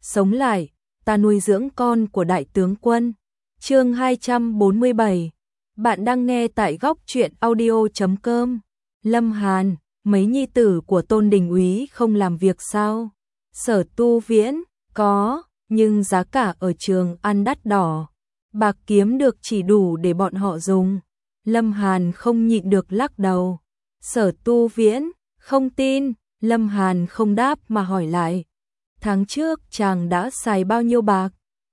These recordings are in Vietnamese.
sống lại, ta nuôi dưỡng con của đại tướng quân. Chương 247. Bạn đang nghe tại góc truyện audio.com. Lâm Hàn, mấy nhi tử của Tôn Đình Úy không làm việc sao? Sở Tu Viễn, có, nhưng giá cả ở trường ăn đắt đỏ. Bạc kiếm được chỉ đủ để bọn họ dùng. Lâm Hàn không nhịn được lắc đầu. Sở Tu Viễn, không tin. Lâm Hàn không đáp mà hỏi lại. Tháng trước chàng đã xài bao nhiêu bạc?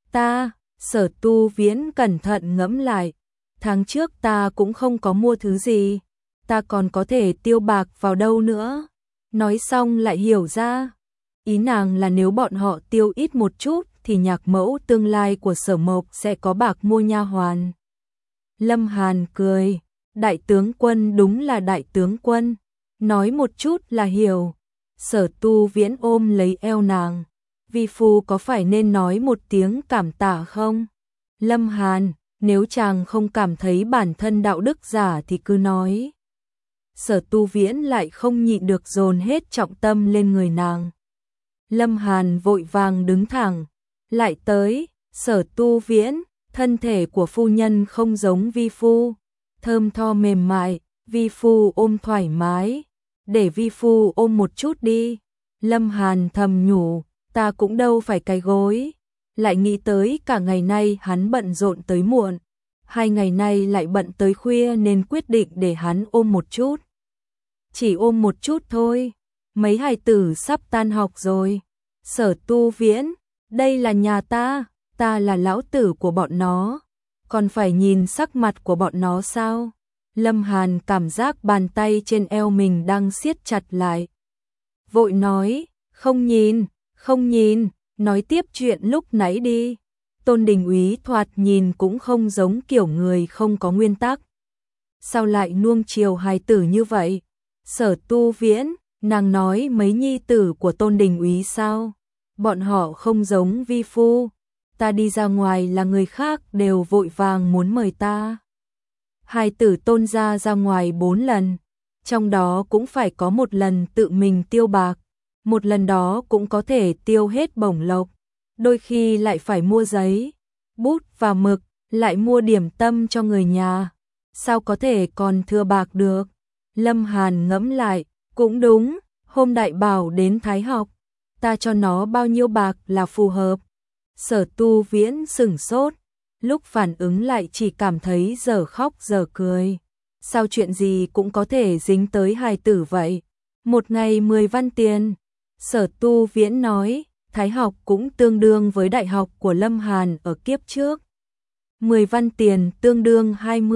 Sở Tu Viễn cẩn thận ngẫm lại. Tháng trước ta cũng không có mua thứ gì. Ta còn có thể tiêu bạc vào đâu nữa? Nói xong lại hiểu ra. Ý nàng là nếu bọn họ tiêu ít một chút thì nhạc mẫu tương lai của Sở Mộc sẽ có bạc mua nha hoàn. Lâm Hàn cười. Đại tướng quân đúng là đại tướng quân. Nói một chút là hiểu. Sở Tu Viễn ôm lấy eo nàng. Vi phu có phải nên nói một tiếng cảm tạ không? Lâm Hàn, nếu chàng không cảm thấy bản thân đạo đức giả thì cứ nói. Sở Tu Viễn lại không nhịn được dồn hết trọng tâm lên người nàng. Lâm Hàn vội vàng đứng thẳng. Lại tới, Sở Tu Viễn, thân thể của phu nhân không giống vi phu. Thơm tho mềm mại, vi phu ôm thoải mái. Để vi phu ôm một chút đi. Lâm Hàn thầm nhủ, ta cũng đâu phải cái gối. Lại nghĩ tới cả ngày nay hắn bận rộn tới muộn. 2 ngày nay lại bận tới khuya nên quyết định để hắn ôm một chút. Chỉ ôm một chút thôi. Mấy hài tử sắp tan học rồi. Sở Tu Viễn, đây là nhà ta là lão tử của bọn nó. Còn phải nhìn sắc mặt của bọn nó sao? Lâm Hàn cảm giác bàn tay trên eo mình đang siết chặt lại. Vội nói, không nhìn, nói tiếp chuyện lúc nãy đi. Tôn Đình Úy thoạt nhìn cũng không giống kiểu người không có nguyên tắc. Sao lại nuông chiều hài tử như vậy? Sở Tu Viễn, nàng nói mấy nhi tử của Tôn Đình Úy sao? Bọn họ không giống vi phu. Ta đi ra ngoài là người khác đều vội vàng muốn mời ta. Hài tử Tôn gia ra ngoài 4 lần. Trong đó cũng phải có một lần tự mình tiêu bạc. Một lần đó cũng có thể tiêu hết bổng lộc. Đôi khi lại phải mua giấy, bút và mực, lại mua điểm tâm cho người nhà. Sao có thể còn thừa bạc được? Lâm Hàn ngẫm lại, cũng đúng, hôm đại bảo đến Thái học, ta cho nó bao nhiêu bạc là phù hợp. Sở Tu Viễn sửng sốt, lúc phản ứng lại chỉ cảm thấy giờ khóc giờ cười. Sao chuyện gì cũng có thể dính tới hài tử vậy? Một ngày 10 văn tiền. Sở Tu Viễn nói, Thái học cũng tương đương với đại học của Lâm Hàn ở kiếp trước. 10 văn tiền tương đương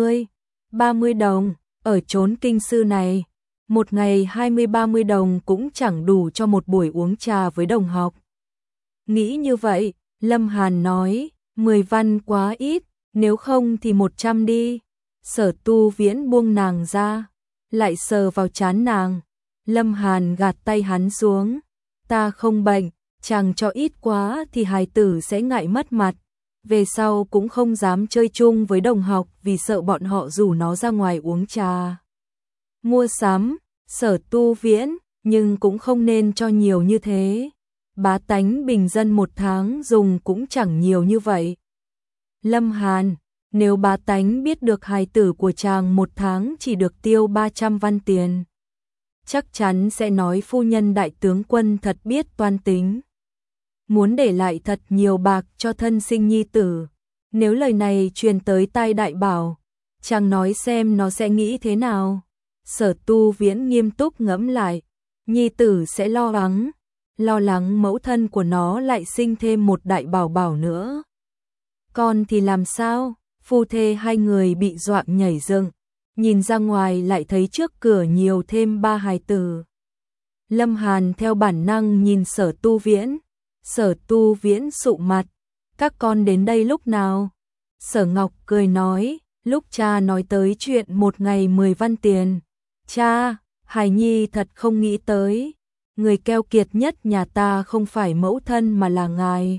20-30 đồng. Ở chốn kinh sư này, một ngày 20-30 đồng cũng chẳng đủ cho một buổi uống trà với đồng học. Nghĩ như vậy, Lâm Hàn nói, 10 văn quá ít, nếu không thì 100 đi. Sở Tu Viễn buông nàng ra, lại sờ vào trán nàng. Lâm Hàn gạt tay hắn xuống. Ta không bệnh, chàng cho ít quá thì hài tử sẽ ngại mất mặt. Về sau cũng không dám chơi chung với đồng học vì sợ bọn họ rủ nó ra ngoài uống trà. Mua sắm, Sở Tu Viễn, nhưng cũng không nên cho nhiều như thế. Bá tánh bình dân một tháng dùng cũng chẳng nhiều như vậy. Lâm Hàn, nếu bá tánh biết được hài tử của chàng một tháng chỉ được tiêu 300 văn tiền, chắc chắn sẽ nói phu nhân đại tướng quân thật biết toan tính. Muốn để lại thật nhiều bạc cho thân sinh nhi tử. Nếu lời này truyền tới tai đại bảo, chàng nói xem nó sẽ nghĩ thế nào. Sở Tu Viễn nghiêm túc ngẫm lại, nhi tử sẽ lo lắng mẫu thân của nó lại sinh thêm một đại bảo bảo nữa. Con thì làm sao? Phu thê hai người bị dọa nhảy dựng, nhìn ra ngoài lại thấy trước cửa nhiều thêm 3 hài tử. Lâm Hàn theo bản năng nhìn Sở Tu Viễn. Sở Tu Viễn sụ mặt, các con đến đây lúc nào? Sở Ngọc cười nói, lúc cha nói tới chuyện một ngày 10 văn tiền. Cha, hài nhi thật không nghĩ tới, người keo kiệt nhất nhà ta không phải mẫu thân mà là ngài.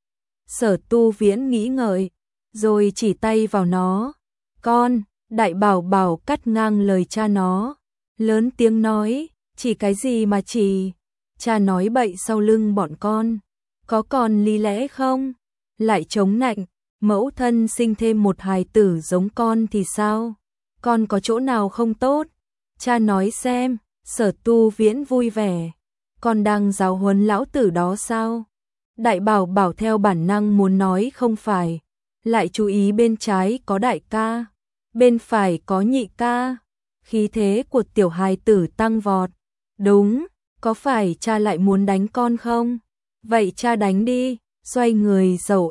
Sở Tu Viễn nghĩ ngợi, rồi chỉ tay vào nó. Con, đại bảo bảo cắt ngang lời cha nó, lớn tiếng nói, chỉ cái gì mà chỉ, cha nói bậy sau lưng bọn con. có còn lý lẽ không? Lại chống nạnh, mẫu thân sinh thêm một hài tử giống con thì sao? Con có chỗ nào không tốt? Cha nói xem. Sở Tu Viễn vui vẻ. Con đang giáo huấn lão tử đó sao? Đại Bảo Bảo theo bản năng muốn nói không phải, lại chú ý bên trái có đại ca, bên phải có nhị ca. Khí thế của tiểu hài tử tăng vọt. Đúng, có phải cha lại muốn đánh con không? Vậy cha đánh đi. Xoay người dầu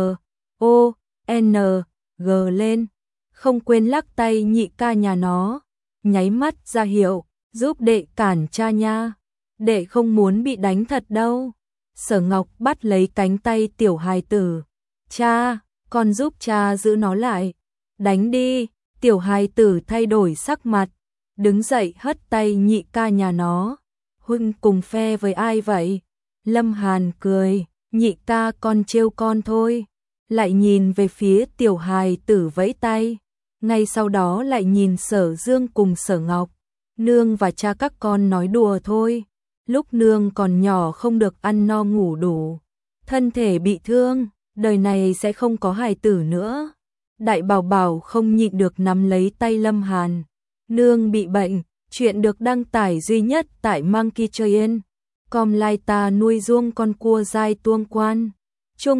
M-O-N-G lên, không quên lắc tay nhị ca nhà nó, nháy mắt ra hiệu, giúp đệ cản cha nha. Đệ không muốn bị đánh thật đâu. Sở Ngọc bắt lấy cánh tay tiểu hài tử. Cha, con giúp cha giữ nó lại. Đánh đi. Tiểu hài tử thay đổi sắc mặt, đứng dậy hất tay nhị ca nhà nó. Huynh cùng phe với ai vậy? Lâm Hàn cười, nhị ca con trêu con thôi. Lại nhìn về phía tiểu hài tử vẫy tay. Ngay sau đó lại nhìn Sở Dương cùng Sở Ngọc. Nương và cha các con nói đùa thôi. Lúc nương còn nhỏ không được ăn no ngủ đủ, thân thể bị thương, đời này sẽ không có hài tử nữa. Đại Bảo Bảo không nhịn được nắm lấy tay Lâm Hàn. Nương bị bệnh, chuyện được đăng tải duy nhất tại Monkey Train. Com lai ta nuôi ruông con cua dai tuông quan. Chương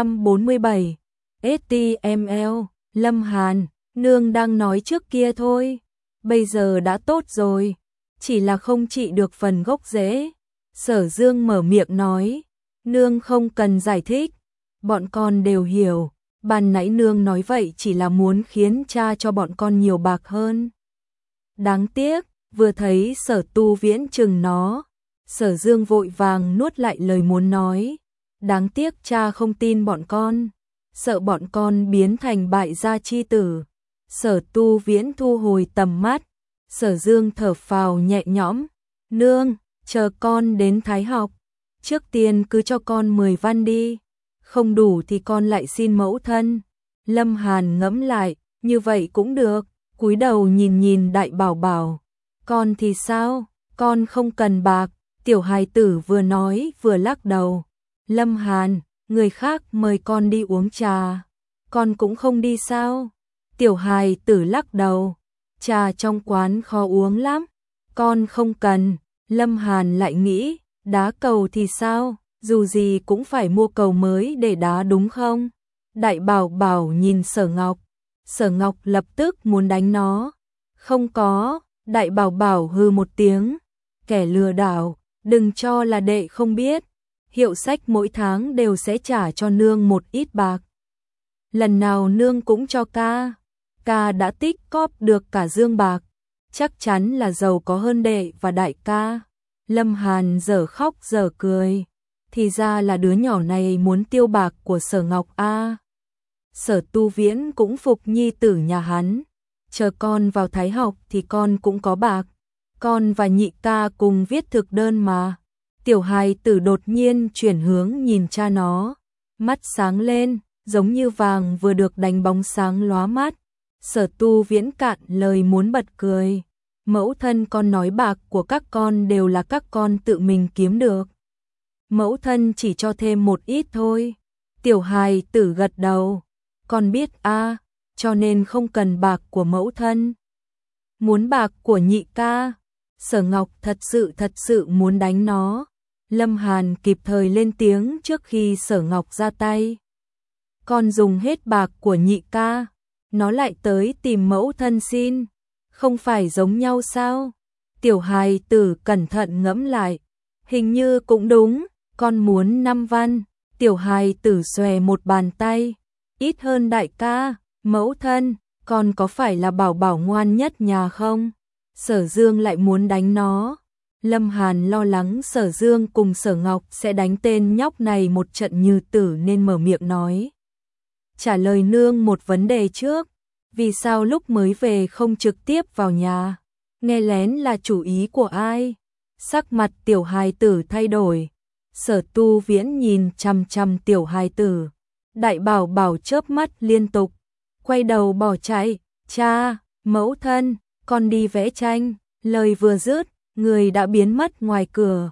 247. STML. Lâm Hàn, nương đang nói trước kia thôi. Bây giờ đã tốt rồi, chỉ là không trị được phần gốc rễ. Sở Dương mở miệng nói. Nương không cần giải thích, bọn con đều hiểu. Ban nãy nương nói vậy chỉ là muốn khiến cha cho bọn con nhiều bạc hơn. Đáng tiếc, vừa thấy Sở Tu Viễn chừng nó, Sở Dương vội vàng nuốt lại lời muốn nói. Đáng tiếc cha không tin bọn con, sợ bọn con biến thành bại gia chi tử. Sở Tu Viễn thu hồi tầm mắt. Sở Dương thở phào nhẹ nhõm. Nương, chờ con đến Thái học, trước tiên cứ cho con 10 văn đi, không đủ thì con lại xin mẫu thân. Lâm Hàn ngẫm lại, như vậy cũng được, cúi đầu nhìn nhìn Đại Bảo Bảo. Con thì sao? Con không cần bạc. Tiểu hài tử vừa nói vừa lắc đầu. Lâm Hàn, người khác mời con đi uống trà, con cũng không đi sao? Tiểu hài tử lắc đầu. Trà trong quán khó uống lắm, con không cần. Lâm Hàn lại nghĩ, đá cầu thì sao, dù gì cũng phải mua cầu mới để đá đúng không? Đại Bảo Bảo nhìn Sở Ngọc. Sở Ngọc lập tức muốn đánh nó. Không có. Đại Bảo Bảo hừ một tiếng. Kẻ lừa đảo, đừng cho là đệ không biết. Hiệu sách mỗi tháng đều sẽ trả cho nương một ít bạc. Lần nào nương cũng cho ca. Ca đã tích cóp được cả dương bạc, chắc chắn là giàu có hơn đệ và đại ca. Lâm Hàn dở khóc dở cười. Thì ra là đứa nhỏ này muốn tiêu bạc của Sở Ngọc a. Sở Tu Viễn cũng phục nhi tử nhà hắn. Chờ con vào Thái học thì con cũng có bạc. Con và nhị ca cùng viết thực đơn mà. Tiểu hài tử đột nhiên chuyển hướng nhìn cha nó. Mắt sáng lên, giống như vàng vừa được đánh bóng sáng lóa mắt. Sở Tu Viễn cạn lời muốn bật cười. Mẫu thân con nói bạc của các con đều là các con tự mình kiếm được. Mẫu thân chỉ cho thêm một ít thôi. Tiểu hài tử gật đầu. Con biết a, cho nên không cần bạc của mẫu thân. Muốn bạc của nhị ca. Sở Ngọc thật sự muốn đánh nó. Lâm Hàn kịp thời lên tiếng trước khi Sở Ngọc ra tay. Con dùng hết bạc của nhị ca, nó lại tới tìm mẫu thân xin, không phải giống nhau sao? Tiểu hài tử cẩn thận ngẫm lại, hình như cũng đúng, con muốn 5 văn. Tiểu hài tử xòe một bàn tay, ít hơn đại ca. Mẫu thân, con có phải là Bảo Bảo ngoan nhất nhà không? Sở Dương lại muốn đánh nó. Lâm Hàn lo lắng Sở Dương cùng Sở Ngọc sẽ đánh tên nhóc này một trận như tử nên mở miệng nói. Trả lời nương một vấn đề trước, vì sao lúc mới về không trực tiếp vào nhà? Nghe lén là chủ ý của ai? Sắc mặt tiểu hài tử thay đổi. Sở Tu Viễn nhìn chằm chằm tiểu hài tử. Đại Bảo Bảo chớp mắt liên tục, quay đầu bỏ chạy. Cha, mẫu thân, con đi vẽ tranh. Lời vừa dứt, người đã biến mất ngoài cửa.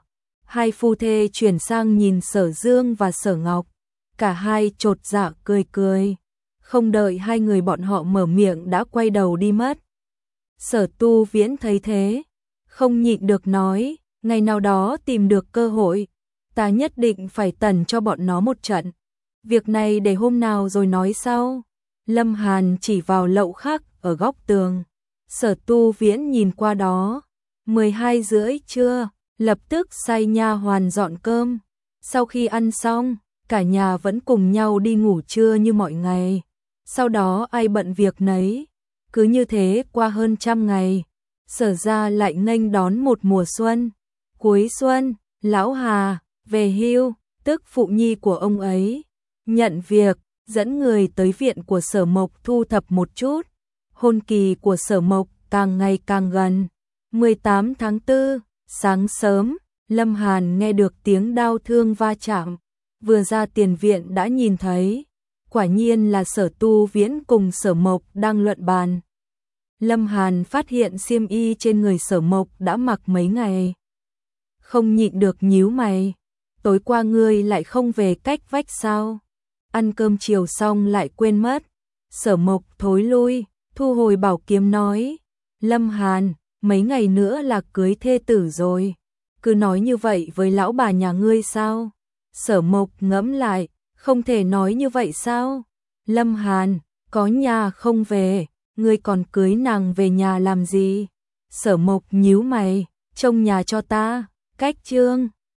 Hai phu thê chuyển sang nhìn Sở Dương và Sở Ngọc, cả hai chột dạ cười cười. Không đợi hai người bọn họ mở miệng đã quay đầu đi mất. Sở Tu Viễn thấy thế, không nhịn được nói, ngày nào đó tìm được cơ hội, ta nhất định phải tẩn cho bọn nó một trận. Việc này để hôm nào rồi nói sau. Lâm Hàn chỉ vào lậu khác ở góc tường. Sở Tu Viễn nhìn qua đó, 12:30 trưa, lập tức sai nha hoàn dọn cơm. Sau khi ăn xong, cả nhà vẫn cùng nhau đi ngủ trưa như mọi ngày. Sau đó ai bận việc nấy. Cứ như thế qua hơn 100 ngày, Sở gia lại nghênh đón một mùa xuân. Cuối xuân, lão Hà về hưu, tức phụ nhi của ông ấy, nhận việc, dẫn người tới viện của Sở Mộc thu thập một chút. Hôn kỳ của Sở Mộc càng ngày càng gần. 18 tháng 4, sáng sớm, Lâm Hàn nghe được tiếng đao thương va chạm. Vừa ra tiền viện đã nhìn thấy, quả nhiên là Sở Tu Viễn cùng Sở Mộc đang luận bàn. Lâm Hàn phát hiện xiêm y trên người Sở Mộc đã mặc mấy ngày. Không nhịn được nhíu mày, tối qua ngươi lại không về cách vách sao? Ăn cơm chiều xong lại quên mất. Sở Mộc thối lui, thu hồi bảo kiếm nói, Lâm Hàn, mấy ngày nữa là cưới thê tử rồi, cứ nói như vậy với lão bà nhà ngươi sao? Sở Mộc ngẫm lại, không thể nói như vậy sao? Lâm Hàn, có nhà không về, ngươi còn cưới nàng về nhà làm gì? Sở Mộc nhíu mày, trông nhà cho ta, cách Trương